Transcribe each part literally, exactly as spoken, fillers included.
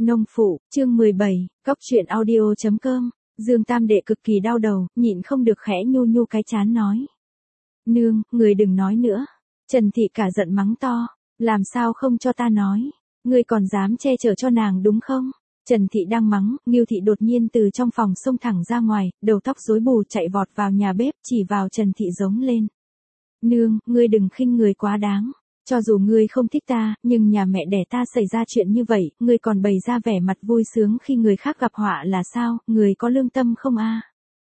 Nông phụ, chương mười bảy, Cóc truyện audio chấm com. Dương Tam Đệ cực kỳ đau đầu, nhịn không được khẽ nhu nhu cái chán nói. Nương, người đừng nói nữa. Trần Thị cả giận mắng to. Làm sao không cho ta nói? Ngươi còn dám che chở cho nàng đúng không? Trần Thị đang mắng, Ngưu Thị đột nhiên từ trong phòng xông thẳng ra ngoài, đầu tóc rối bù chạy vọt vào nhà bếp, chỉ vào Trần Thị giống lên. Nương, ngươi đừng khinh người quá đáng. Cho dù ngươi không thích ta, nhưng nhà mẹ đẻ ta xảy ra chuyện như vậy, ngươi còn bày ra vẻ mặt vui sướng khi người khác gặp họa là sao, người có lương tâm không a?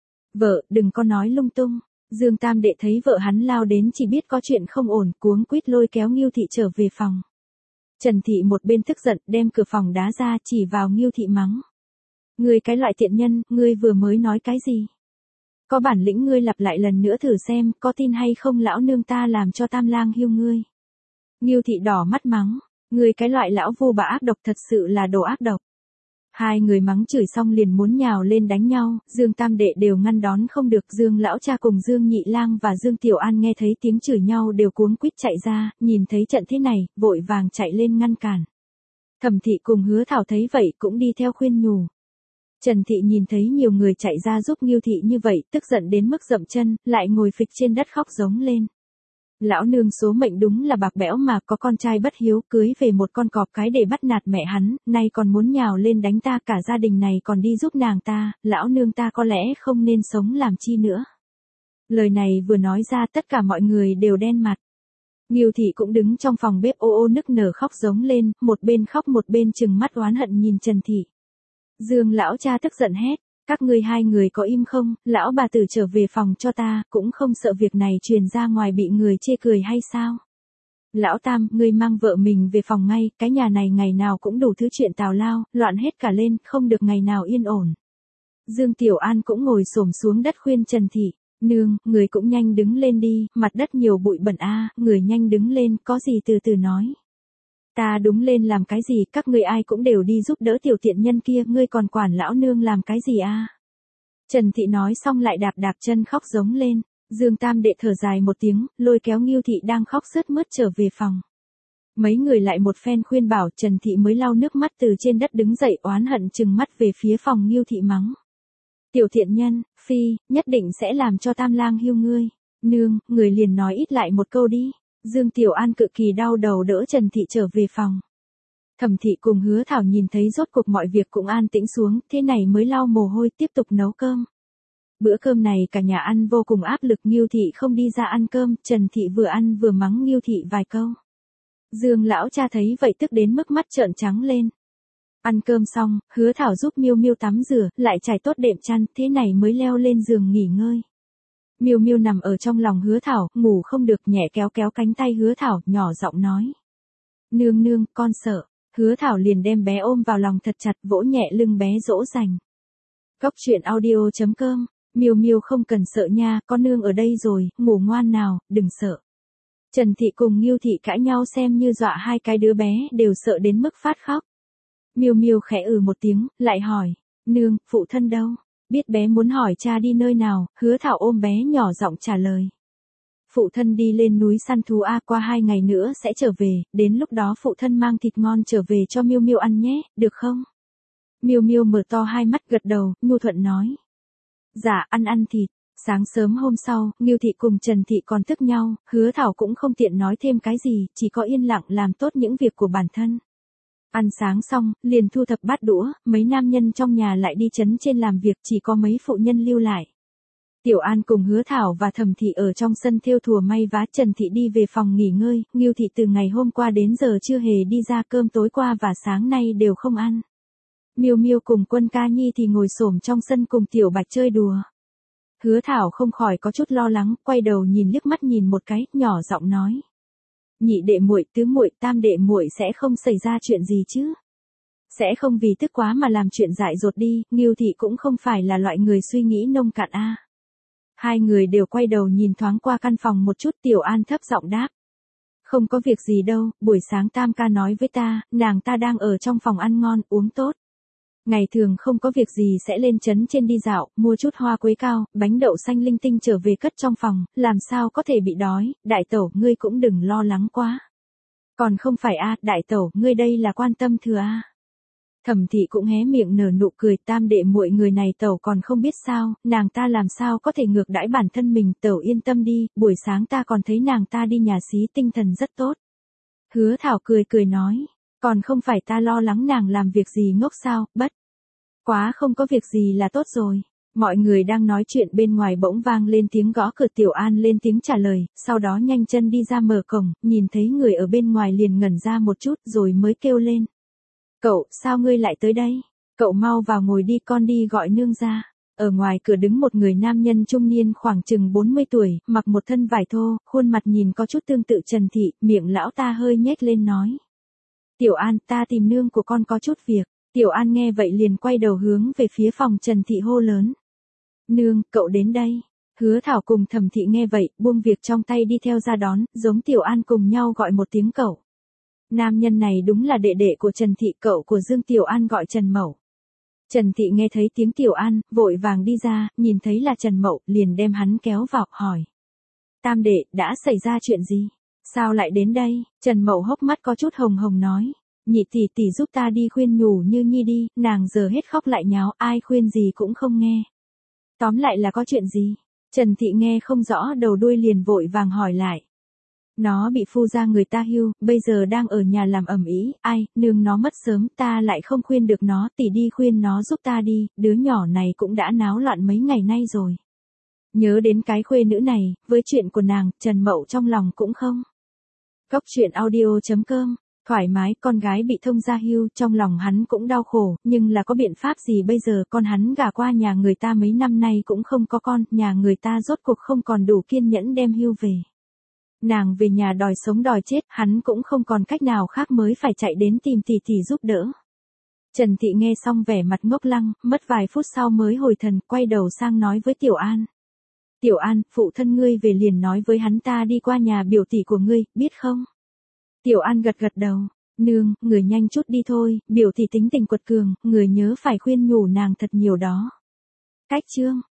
Vợ, đừng có nói lung tung. Dương Tam Đệ thấy vợ hắn lao đến chỉ biết có chuyện không ổn, cuống quýt lôi kéo Ngưu Thị trở về phòng. Trần Thị một bên tức giận, đem cửa phòng đá ra, chỉ vào Ngưu Thị mắng. Ngươi cái loại tiện nhân, ngươi vừa mới nói cái gì? Có bản lĩnh ngươi lặp lại lần nữa thử xem, có tin hay không lão nương ta làm cho Tam Lang hiu ngươi. Ngưu Thị đỏ mắt mắng, ngươi cái loại lão vu bà ác độc thật sự là đồ ác độc. Hai người mắng chửi xong liền muốn nhào lên đánh nhau, Dương Tam Đệ đều ngăn đón không được. Dương Lão Cha cùng Dương Nhị Lang và Dương Tiểu An nghe thấy tiếng chửi nhau đều cuống quýt chạy ra, nhìn thấy trận thế này, vội vàng chạy lên ngăn cản. Thẩm Thị cùng Hứa Thảo thấy vậy cũng đi theo khuyên nhủ. Trần Thị nhìn thấy nhiều người chạy ra giúp Ngưu Thị như vậy, tức giận đến mức dậm chân, lại ngồi phịch trên đất khóc giống lên. Lão nương số mệnh đúng là bạc bẽo mà, có con trai bất hiếu cưới về một con cọp cái để bắt nạt mẹ hắn, nay còn muốn nhào lên đánh ta, cả gia đình này còn đi giúp nàng ta, lão nương ta có lẽ không nên sống làm chi nữa. Lời này vừa nói ra tất cả mọi người đều đen mặt. Ngưu Thị cũng đứng trong phòng bếp ô ô nức nở khóc giống lên, một bên khóc một bên trừng mắt oán hận nhìn Trần Thị. Dương Lão Cha tức giận hét. Các ngươi hai người có im không, lão bà tử trở về phòng cho ta, cũng không sợ việc này truyền ra ngoài bị người chê cười hay sao? Lão Tam, ngươi mang vợ mình về phòng ngay, cái nhà này ngày nào cũng đủ thứ chuyện tào lao, loạn hết cả lên, không được ngày nào yên ổn. Dương Tiểu An cũng ngồi xổm xuống đất khuyên Trần Thị, nương, người cũng nhanh đứng lên đi, mặt đất nhiều bụi bẩn a, người nhanh đứng lên, có gì từ từ nói. Ta đúng lên làm cái gì, các ngươi ai cũng đều đi giúp đỡ tiểu tiện nhân kia, ngươi còn quản lão nương làm cái gì a? Trần Thị nói xong lại đạp đạp chân khóc giống lên. Dương Tam Đệ thở dài một tiếng, lôi kéo Ngưu Thị đang khóc sướt mướt trở về phòng. Mấy người lại một phen khuyên bảo, Trần Thị mới lau nước mắt từ trên đất đứng dậy, oán hận trừng mắt về phía phòng Ngưu Thị mắng. Tiểu thiện nhân, phi, nhất định sẽ làm cho Tam Lang hiu ngươi. Nương, người liền nói ít lại một câu đi. Dương Tiểu An cực kỳ đau đầu đỡ Trần Thị trở về phòng. Thẩm Thị cùng Hứa Thảo nhìn thấy rốt cuộc mọi việc cũng an tĩnh xuống, thế này mới lau mồ hôi tiếp tục nấu cơm. Bữa cơm này cả nhà ăn vô cùng áp lực, Ngưu Thị không đi ra ăn cơm, Trần Thị vừa ăn vừa mắng Ngưu Thị vài câu. Dương Lão Cha thấy vậy tức đến mức mắt trợn trắng lên. Ăn cơm xong, Hứa Thảo giúp Miêu Miêu tắm rửa, lại trải tốt đệm chăn, thế này mới leo lên giường nghỉ ngơi. Miêu Miêu nằm ở trong lòng Hứa Thảo, ngủ không được, nhẹ kéo kéo cánh tay Hứa Thảo, nhỏ giọng nói. Nương nương, con sợ. Hứa Thảo liền đem bé ôm vào lòng thật chặt, vỗ nhẹ lưng bé dỗ dành. Cóc truyện audio chấm com. Miêu Miêu không cần sợ nha, con nương ở đây rồi, ngủ ngoan nào, đừng sợ. Trần Thị cùng Ngưu Thị cãi nhau xem như dọa hai cái đứa bé đều sợ đến mức phát khóc. Miêu Miêu khẽ ừ một tiếng, lại hỏi. Nương, phụ thân đâu? Biết bé muốn hỏi cha đi nơi nào, Hứa Thảo ôm bé nhỏ giọng trả lời. Phụ thân đi lên núi săn thú a, qua hai ngày nữa sẽ trở về, đến lúc đó phụ thân mang thịt ngon trở về cho Miêu Miêu ăn nhé, được không? Miêu Miêu mở to hai mắt gật đầu, nhu thuận nói. Dạ, ăn ăn thịt. Sáng sớm hôm sau, Ngưu Thị cùng Trần Thị còn tức nhau, Hứa Thảo cũng không tiện nói thêm cái gì, chỉ có yên lặng làm tốt những việc của bản thân. Ăn sáng xong, liền thu thập bát đũa, mấy nam nhân trong nhà lại đi trấn trên làm việc, chỉ có mấy phụ nhân lưu lại. Tiểu An cùng Hứa Thảo và Thẩm Thị ở trong sân thêu thùa may vá, Trần Thị đi về phòng nghỉ ngơi, Ngưu Thị từ ngày hôm qua đến giờ chưa hề đi ra, cơm tối qua và sáng nay đều không ăn. Miêu Miêu cùng Quân Ca Nhi thì ngồi xổm trong sân cùng Tiểu Bạch chơi đùa. Hứa Thảo không khỏi có chút lo lắng, quay đầu nhìn liếc mắt nhìn một cái, nhỏ giọng nói. Nhị đệ muội, tứ muội, tam đệ muội sẽ không xảy ra chuyện gì chứ? Sẽ không vì tức quá mà làm chuyện dại dột đi, Ngưu Thị cũng không phải là loại người suy nghĩ nông cạn a. Hai người đều quay đầu nhìn thoáng qua căn phòng một chút, Tiểu An thấp giọng đáp. Không có việc gì đâu, buổi sáng Tam ca nói với ta, nàng ta đang ở trong phòng ăn ngon, uống tốt. Ngày thường không có việc gì sẽ lên trấn trên đi dạo, mua chút hoa quế cao, bánh đậu xanh linh tinh trở về cất trong phòng, làm sao có thể bị đói, đại tẩu, ngươi cũng đừng lo lắng quá. Còn không phải a, đại tẩu, ngươi đây là quan tâm thừa a. Thẩm thị cũng hé miệng nở nụ cười, tam đệ muội người này tẩu còn không biết sao, nàng ta làm sao có thể ngược đãi bản thân mình, tẩu yên tâm đi, buổi sáng ta còn thấy nàng ta đi nhà xí tinh thần rất tốt. Hứa Thảo cười cười nói, còn không phải ta lo lắng nàng làm việc gì ngốc sao, bất quá không có việc gì là tốt rồi. Mọi người đang nói chuyện bên ngoài bỗng vang lên tiếng gõ cửa, Tiểu An lên tiếng trả lời, sau đó nhanh chân đi ra mở cổng, nhìn thấy người ở bên ngoài liền ngẩn ra một chút rồi mới kêu lên. Cậu, sao ngươi lại tới đây? Cậu mau vào ngồi đi, con đi gọi nương ra. Ở ngoài cửa đứng một người nam nhân trung niên khoảng chừng bốn mươi tuổi, mặc một thân vải thô, khuôn mặt nhìn có chút tương tự Trần Thị, miệng lão ta hơi nhếch lên nói. Tiểu An, ta tìm nương của con có chút việc. Tiểu An nghe vậy liền quay đầu hướng về phía phòng Trần Thị hô lớn. Nương, cậu đến đây. Hứa Thảo cùng Thẩm Thị nghe vậy, buông việc trong tay đi theo ra đón, giống Tiểu An cùng nhau gọi một tiếng cậu. Nam nhân này đúng là đệ đệ của Trần Thị, cậu của Dương Tiểu An gọi Trần Mậu. Trần Thị nghe thấy tiếng Tiểu An, vội vàng đi ra, nhìn thấy là Trần Mậu, liền đem hắn kéo vào, hỏi. Tam đệ, đã xảy ra chuyện gì? Sao lại đến đây? Trần Mậu hốc mắt có chút hồng hồng nói. Nhị tỷ tỷ giúp ta đi khuyên nhủ Như Nhi đi, nàng giờ hết khóc lại nháo, ai khuyên gì cũng không nghe. Tóm lại là có chuyện gì? Trần Thị nghe không rõ đầu đuôi liền vội vàng hỏi lại. Nó bị phu gia người ta hưu, bây giờ đang ở nhà làm ầm ĩ, ai, nương nó mất sớm, ta lại không khuyên được nó, tỷ đi khuyên nó giúp ta đi, đứa nhỏ này cũng đã náo loạn mấy ngày nay rồi. Nhớ đến cái khuê nữ này, với chuyện của nàng, Trần Mậu trong lòng cũng không. Cốc truyện audio chấm com, thoải mái, con gái bị thông gia hưu, trong lòng hắn cũng đau khổ, nhưng là có biện pháp gì bây giờ, con hắn gả qua nhà người ta mấy năm nay cũng không có con, nhà người ta rốt cuộc không còn đủ kiên nhẫn đem hưu về. Nàng về nhà đòi sống đòi chết, hắn cũng không còn cách nào khác mới phải chạy đến tìm tỷ tỷ giúp đỡ. Trần Thị nghe xong vẻ mặt ngốc lăng, mất vài phút sau mới hồi thần, quay đầu sang nói với Tiểu An. Tiểu An, phụ thân ngươi về liền nói với hắn ta đi qua nhà biểu tỷ của ngươi, biết không? Tiểu An gật gật đầu, nương, người nhanh chút đi thôi, biểu tỷ tính tình quật cường, người nhớ phải khuyên nhủ nàng thật nhiều đó. Cách chương